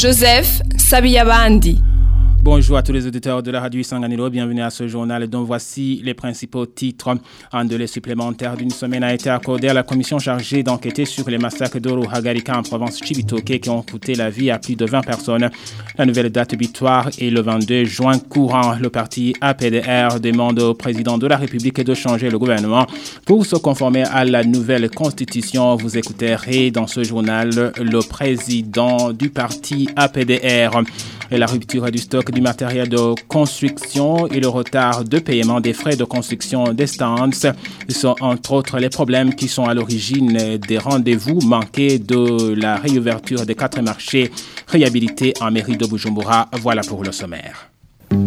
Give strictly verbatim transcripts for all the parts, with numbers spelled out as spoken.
Joseph Sabiyabandi. Bonjour à tous les auditeurs de la radio Isanganiro, bienvenue à ce journal dont voici les principaux titres. Un délai supplémentaire d'une semaine a été accordé à la commission chargée d'enquêter sur les massacres d'Oruhagarika en province Chibitoke qui ont coûté la vie à plus de vingt personnes. La nouvelle date butoir est le vingt-deux juin courant. Le parti A P D R demande au président de la République de changer le gouvernement pour se conformer à la nouvelle constitution. Vous écouterez dans ce journal le président du parti A P D R. Et la rupture du stock du matériel de construction et le retard de paiement des frais de construction des stands sont entre autres les problèmes qui sont à l'origine des rendez-vous manqués de la réouverture des quatre marchés réhabilités en mairie de Bujumbura. Voilà pour le sommaire. Vous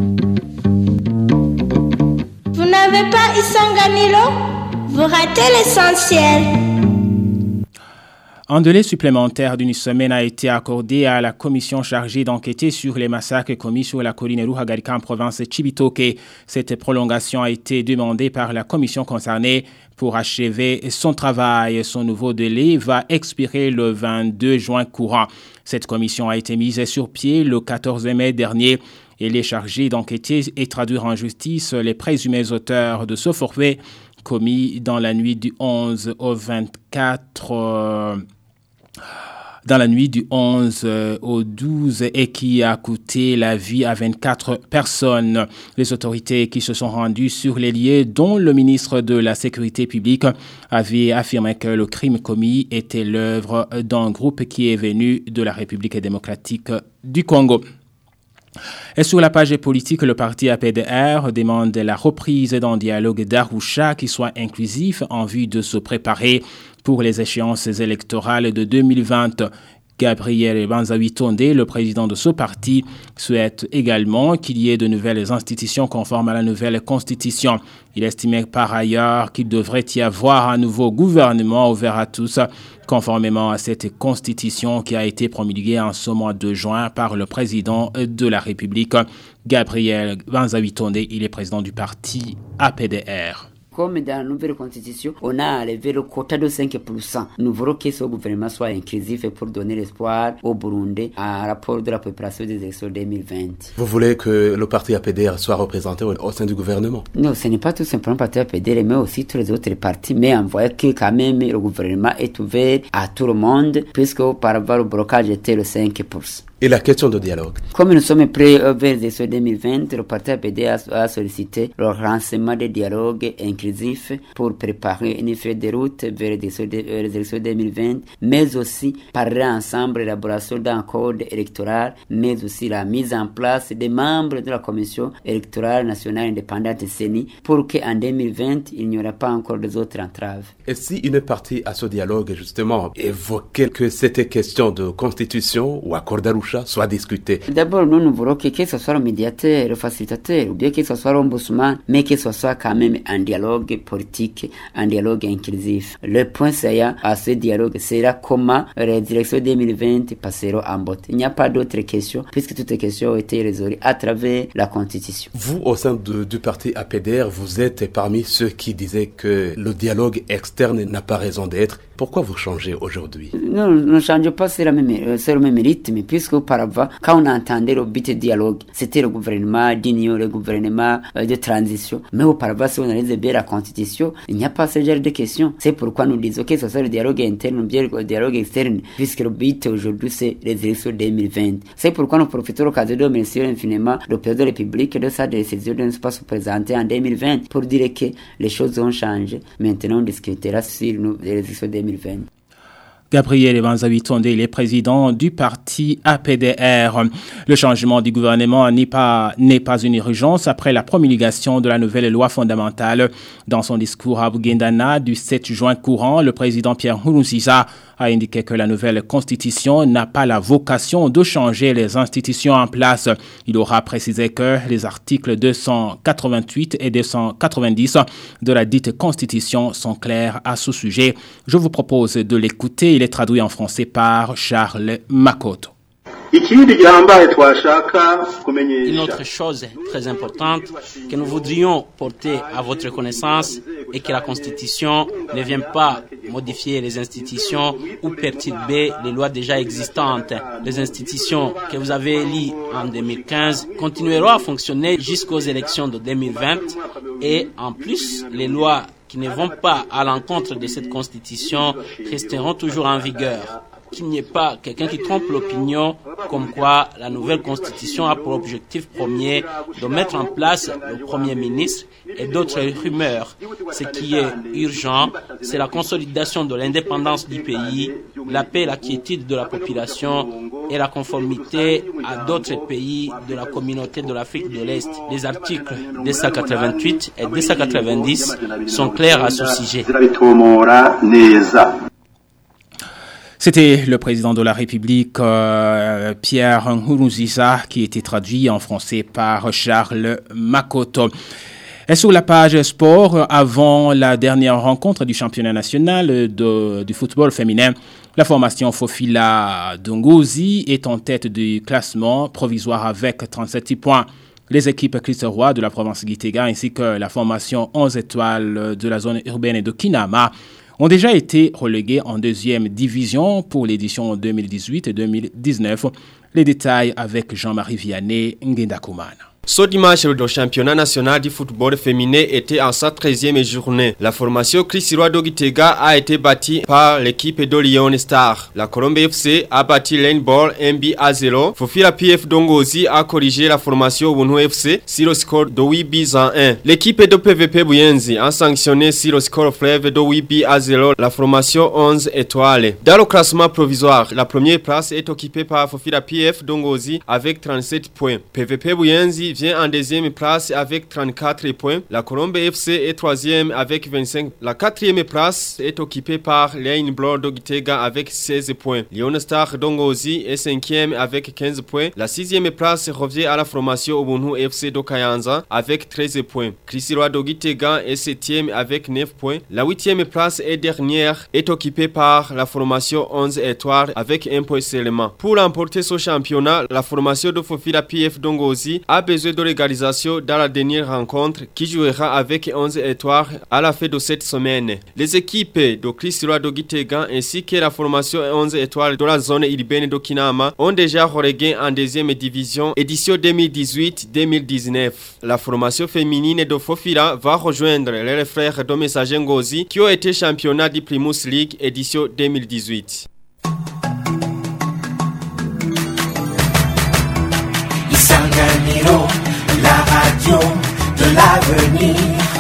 n'avez pas Isanganiro? Vous ratez l'essentiel. Un délai supplémentaire d'une semaine a été accordé à la commission chargée d'enquêter sur les massacres commis sur la colline Oruhagarika en province Chibitoke. Cette prolongation a été demandée par la commission concernée pour achever son travail. Son nouveau délai va expirer le vingt-deux juin courant. Cette commission a été mise sur pied le quatorze mai dernier. Elle est chargée d'enquêter et traduire en justice les présumés auteurs de ce forfait commis dans la nuit du onze au vingt-quatre euh, dans la nuit du onze au douze et qui a coûté la vie à vingt-quatre personnes. Les autorités qui se sont rendues sur les lieux, dont le ministre de la Sécurité publique, avaient affirmé que le crime commis était l'œuvre d'un groupe qui est venu de la République démocratique du Congo. Et sur la page politique, le parti A P D R demande la reprise d'un dialogue d'Arusha qui soit inclusif en vue de se préparer pour les échéances électorales de deux mille vingt. Gabriel Banzawi-Tonde, le président de ce parti, souhaite également qu'il y ait de nouvelles institutions conformes à la nouvelle constitution. Il estimait par ailleurs qu'il devrait y avoir un nouveau gouvernement ouvert à tous, conformément à cette constitution qui a été promulguée en ce mois de juin par le président de la République, Gabriel Banzawi-Tonde. Il est président du parti A P D R. Comme dans la nouvelle constitution, on a enlevé le quota de cinq pour cent. Nous voulons que ce gouvernement soit inclusif pour donner l'espoir au Burundi à rapport de la préparation des élections deux mille vingt. Vous voulez que le parti A P D R soit représenté au, au sein du gouvernement? Non, ce n'est pas tout simplement le parti A P D R, mais aussi tous les autres partis. Mais on voit que quand même le gouvernement est ouvert à tout le monde, puisque auparavant le blocage était le cinq pour cent. Et la question de dialogue? Comme nous sommes prêts vers les élections deux mille vingt, le parti A P D a, a sollicité le lancement de dialogue inclusif pour préparer une feuille de route vers les élections deux mille vingt, mais aussi parler ensemble l'élaboration d'un code électoral, mais aussi la mise en place des membres de la Commission électorale nationale indépendante C E N I pour qu'en deux mille vingt, il n'y aura pas encore des autres entraves. Et si une partie à ce dialogue, justement, évoquait que c'était question de constitution ou accord d'Arusha soit discuté? D'abord, nous, nous voulons que, que ce soit le médiateur, le facilitateur, ou bien que ce soit l'ombudsman, mais que ce soit quand même un dialogue politique, un dialogue inclusif. Le point saillant à ce dialogue sera comment les élections deux mille vingt passeront en botte. Il n'y a pas d'autres questions, puisque toutes les questions ont été résolues à travers la Constitution. Vous, au sein de, du parti A P D R, vous êtes parmi ceux qui disaient que le dialogue externe n'a pas raison d'être. Pourquoi vous changez aujourd'hui? Non, nous ne changeons pas sur, la même, sur le même rythme, puisque auparavant, quand on entendait le but de dialogue, c'était le gouvernement d'union, le gouvernement euh, de transition. Mais auparavant, si on analyse bien la constitution, il n'y a pas ce genre de questions. C'est pourquoi nous disons que ce soit le dialogue interne ou bien le dialogue externe, puisque le but aujourd'hui, c'est les élections deux mille vingt. C'est pourquoi nous profitons de l'occasion de remercier infiniment le président de la République de sa décision de ne pas se présenter en deux mille vingt pour dire que les choses ont changé. Maintenant, on discutera sur nous, les élections deux mille vingt. Gabriel Banzawi-Tonde, il est président du parti A P D R. Le changement du gouvernement n'est pas, n'est pas une urgence après la promulgation de la nouvelle loi fondamentale. Dans son discours à Bugendana du sept juin courant, le président Pierre Nkurunziza a indiqué que la nouvelle constitution n'a pas la vocation de changer les institutions en place. Il aura précisé que les articles deux cent quatre-vingt-huit et deux cent quatre-vingt-dix de la dite constitution sont clairs à ce sujet. Je vous propose de l'écouter. Il est traduit en français par Charles Makoto. Une autre chose très importante que nous voudrions porter à votre connaissance est que la Constitution ne vient pas modifier les institutions ou perturber les lois déjà existantes. Les institutions que vous avez élues en deux mille quinze continueront à fonctionner jusqu'aux élections de deux mille vingt et en plus, les lois qui ne vont pas à l'encontre de cette Constitution resteront toujours en vigueur. Qu'il n'y ait pas quelqu'un qui trompe l'opinion comme quoi la nouvelle Constitution a pour objectif premier de mettre en place le Premier ministre et d'autres rumeurs. Ce qui est urgent, c'est la consolidation de l'indépendance du pays, la paix et la quiétude de la population et la conformité à d'autres pays de la communauté de l'Afrique de l'Est. Les articles deux cent quatre-vingt-huit et deux cent quatre-vingt-dix sont clairs à ce sujet. C'était le président de la République, euh, Pierre Nkurunziza, qui était traduit en français par Charles Makoto. Et sur la page sport, avant la dernière rencontre du championnat national de, du football féminin, la formation Fofila Dongozi est en tête du classement provisoire avec trente-sept points. Les équipes Christ Roy de la province Gitega ainsi que la formation onze étoiles de la zone urbaine de Kinama ont déjà été relégués en deuxième division pour l'édition deux mille dix-huit et deux mille dix-neuf. Les détails avec Jean-Marie Vianney Ngendakumana. Ce dimanche, le championnat national du football féminin était en sa treizième journée. La formation Christ-Roy de Gitega a été bâtie par l'équipe de Lyon Star. La Colombe F C a bâti Lane Ball un but à zéro. Fofila P F Dongozi a corrigé la formation Bunu F C sur le score de huit buts à un. L'équipe de P V P Buyenzi a sanctionné sur le score fleuve de huit buts à zéro la formation onze étoiles. Dans le classement provisoire, la première place est occupée par Fofila P F Dongozi avec trente-sept points. P V P Buyenzi vient en deuxième place avec trente-quatre points. La Colombe F C est troisième avec vingt-cinq. La quatrième place est occupée par Lane Blood de Gitega avec seize points. Lyon Star Dongozi est cinquième avec quinze points. La sixième place revient à la formation Ubuntu F C de Kayanza avec treize points. Christ-Roy de Gitega est septième avec neuf points. La huitième place et dernière est occupée par la formation onze étoiles avec un point seulement. Pour remporter ce championnat, la formation de Fofila P F Dongozi a besoin de l'égalisation dans la dernière rencontre qui jouera avec onze étoiles à la fin de cette semaine. Les équipes de Christ-Roy de Gitega ainsi que la formation onze étoiles de la zone urbaine de Kinama ont déjà relégué en deuxième division édition deux mille dix-huit deux mille dix-neuf. La formation féminine de Fofila va rejoindre les frères de Messager Ngozi qui ont été championnats du Primus League édition deux mille dix-huit. La radio de l'avenir.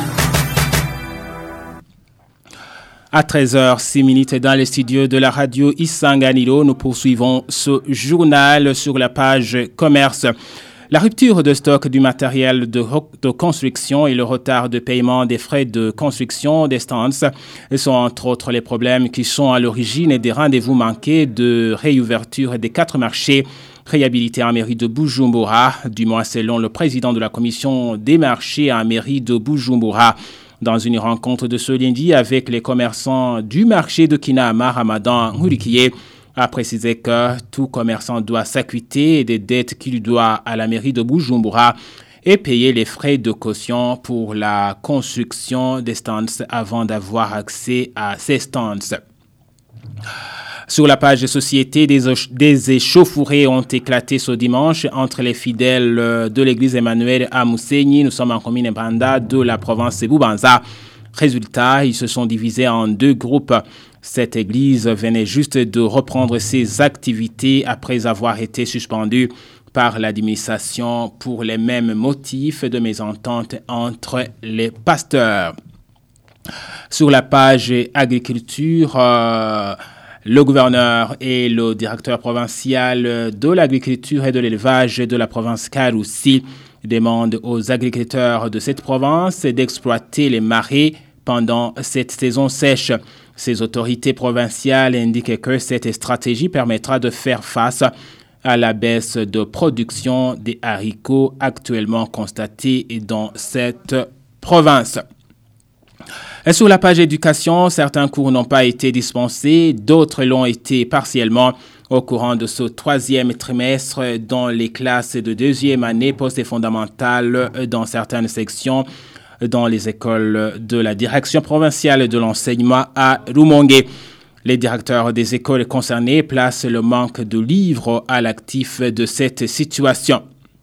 À treize heures six minutes dans les studios de la radio Isanganiro, nous poursuivons ce journal sur la page commerce. La rupture de stock du matériel de, de construction et le retard de paiement des frais de construction des stands sont entre autres les problèmes qui sont à l'origine des rendez-vous manqués de réouverture des quatre marchés réhabilités en mairie de Bujumbura, du moins selon le président de la commission des marchés en mairie de Bujumbura. Dans une rencontre de ce lundi avec les commerçants du marché de Kinama, Ramadan Ngurikiye a précisé que tout commerçant doit s'acquitter des dettes qu'il doit à la mairie de Bujumbura et payer les frais de caution pour la construction des stands avant d'avoir accès à ces stands. Sur la page de société, des, des échauffourées ont éclaté ce dimanche entre les fidèles de l'église Emmanuel à Mousséni. Nous sommes en commune Mbanda de la province de Bubanza. Résultat, ils se sont divisés en deux groupes. Cette église venait juste de reprendre ses activités après avoir été suspendue par l'administration pour les mêmes motifs de mésentente entre les pasteurs. Sur la page agriculture, euh, le gouverneur et le directeur provincial de l'agriculture et de l'élevage de la province Karoussi demandent aux agriculteurs de cette province d'exploiter les marais pendant cette saison sèche. Ces autorités provinciales indiquent que cette stratégie permettra de faire face à la baisse de production des haricots actuellement constatée dans cette province. Et sur la page éducation, certains cours n'ont pas été dispensés, d'autres l'ont été partiellement. au courant de ce troisième trimestre dans les classes de deuxième année post et fondamentale dans certaines sections dans les écoles de la direction provinciale de l'enseignement à Rumongue. Les directeurs des écoles concernées placent le manque de livres à l'actif de cette situation.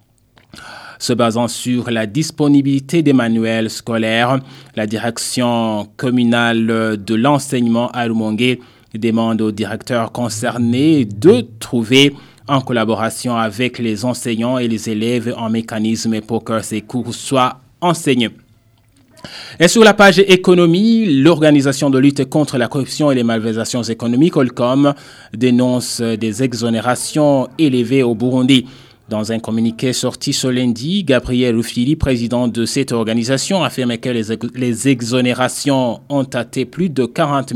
Se basant sur la disponibilité des manuels scolaires, la direction communale de l'enseignement à Rumongue demande aux directeurs concernés de trouver, en collaboration avec les enseignants et les élèves, un mécanisme pour que ces cours soient enseignés. Et sur la page économie, l'organisation de lutte contre la corruption et les malversations économiques, Olcom, dénonce des exonérations élevées au Burundi. Dans un communiqué sorti ce lundi, Gabriel Rufyiri, président de cette organisation, affirme que les, ex- les exonérations ont atteint plus de quarante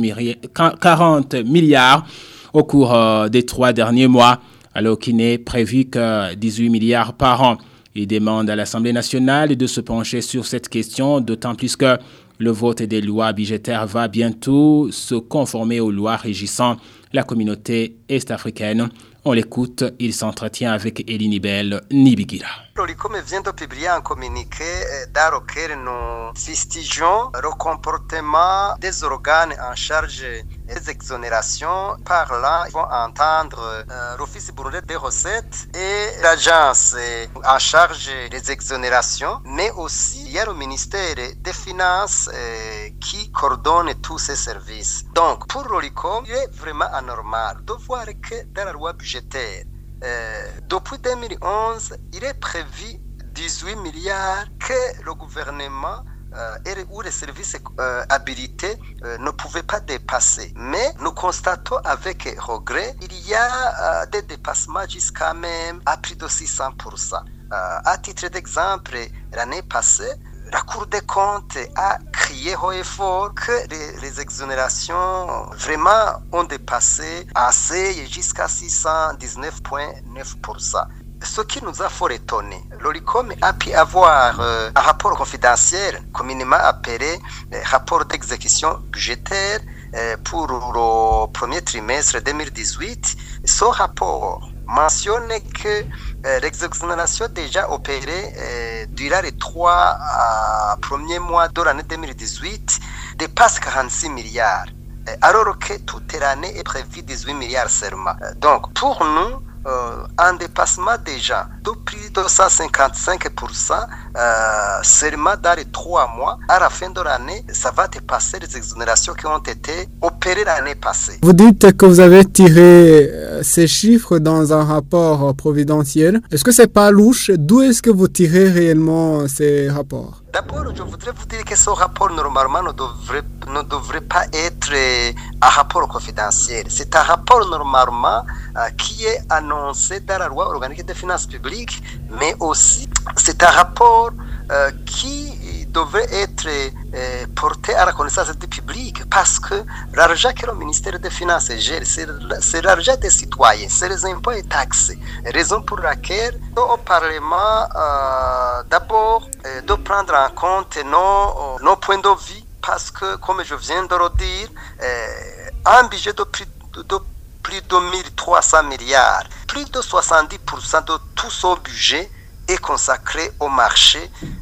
milliards au cours euh, des trois derniers mois, alors qu'il n'est prévu que dix-huit milliards par an. Il demande à l'Assemblée nationale de se pencher sur cette question, d'autant plus que le vote des lois budgétaires va bientôt se conformer aux lois régissant la communauté est-africaine. On l'écoute, il s'entretient avec Elinibel Nibigira. L'Olicom vient de publier un communiqué dans lequel nous fustigeons le comportement des organes en charge des exonérations. Par là, ils vont entendre euh, l'Office burundais des recettes et l'agence en charge des exonérations, mais aussi il y a le ministère des Finances euh, qui coordonne tous ces services. Donc, pour l'Olicom, il est vraiment anormal de voir que dans la loi budgétaire, Euh, depuis deux mille onze, il est prévu dix-huit milliards que le gouvernement euh, et, ou les services euh, habilités euh, ne pouvaient pas dépasser. Mais nous constatons avec regret qu'il y a euh, des dépassements jusqu'à même à plus de six cents pour cent. Euh, à titre d'exemple, l'année passée, la Cour des comptes a crié haut et fort que les, les exonérations vraiment ont dépassé assez jusqu'à six cent dix-neuf virgule neuf pour cent. Ce qui nous a fort étonné, l'Olicom a pu avoir euh, un rapport confidentiel, communément appelé euh, rapport d'exécution budgétaire euh, pour le premier trimestre deux mille dix-huit. Ce rapport mentionne que euh, l'exonération déjà opérée euh, durant les trois euh, premiers mois de l'année deux mille dix-huit dépasse quarante-six milliards, euh, alors que toute l'année est prévue dix-huit milliards seulement. Euh, donc pour nous, Euh, un dépassement déjà de plus de cent cinquante-cinq pour cent euh, seulement dans les trois mois. À la fin de l'année, ça va dépasser les exonérations qui ont été opérées l'année passée. Vous dites que vous avez tiré ces chiffres dans un rapport providentiel. Est-ce que c'est pas louche? D'où est-ce que vous tirez réellement ces rapports? D'abord, je voudrais vous dire que ce rapport, normalement, ne devrait, ne devrait pas être un rapport confidentiel. C'est un rapport, normalement, euh, qui est annoncé dans la loi organique des finances publiques, mais aussi, c'est un rapport euh, qui devrait être euh, porté à la connaissance du public, parce que l'argent que le ministère des Finances gère, c'est, c'est l'argent des citoyens, c'est les impôts et taxes. Raison pour laquelle, au Parlement, euh, d'abord, euh, de prendre en compte nos, nos points de vue, parce que, comme je viens de le dire, euh, un budget de plus de, de plus de mille trois cents milliards, plus de soixante-dix pour cent de tout son budget est consacré au marché.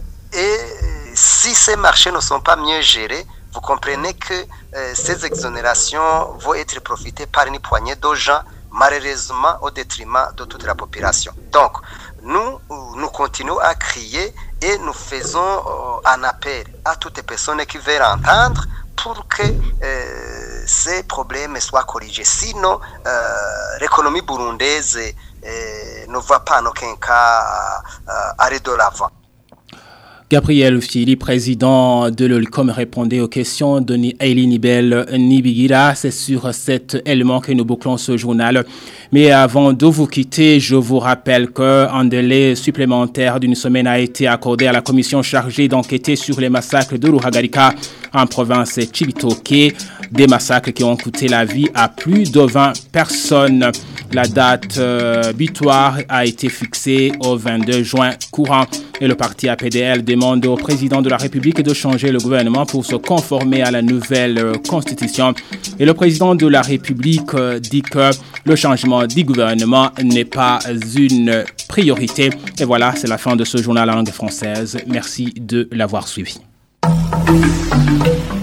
Et si ces marchés ne sont pas mieux gérés, vous comprenez que euh, ces exonérations vont être profitées par une poignée de gens, malheureusement au détriment de toute la population. Donc, nous, nous continuons à crier et nous faisons euh, un appel à toutes les personnes qui veulent entendre pour que euh, ces problèmes soient corrigés. Sinon, euh, l'économie burundaise euh, ne va pas en aucun cas euh, aller de l'avant. Gabriel Rufyiri, président de l'Olicom, répondait aux questions de Elinibel Nibigira. C'est sur cet élément que nous bouclons ce journal. Mais avant de vous quitter, je vous rappelle qu'un délai supplémentaire d'une semaine a été accordé à la commission chargée d'enquêter sur les massacres de Ruhagarika en province Cibitoke. Des massacres qui ont coûté la vie à plus de vingt personnes. La date euh, butoir a été fixée au vingt-deux juin courant et le parti A P D L demande au président de la République de changer le gouvernement pour se conformer à la nouvelle euh, constitution. Et le président de la République euh, dit que le changement du gouvernement n'est pas une priorité. Et voilà, c'est la fin de ce journal en langue française. Merci de l'avoir suivi.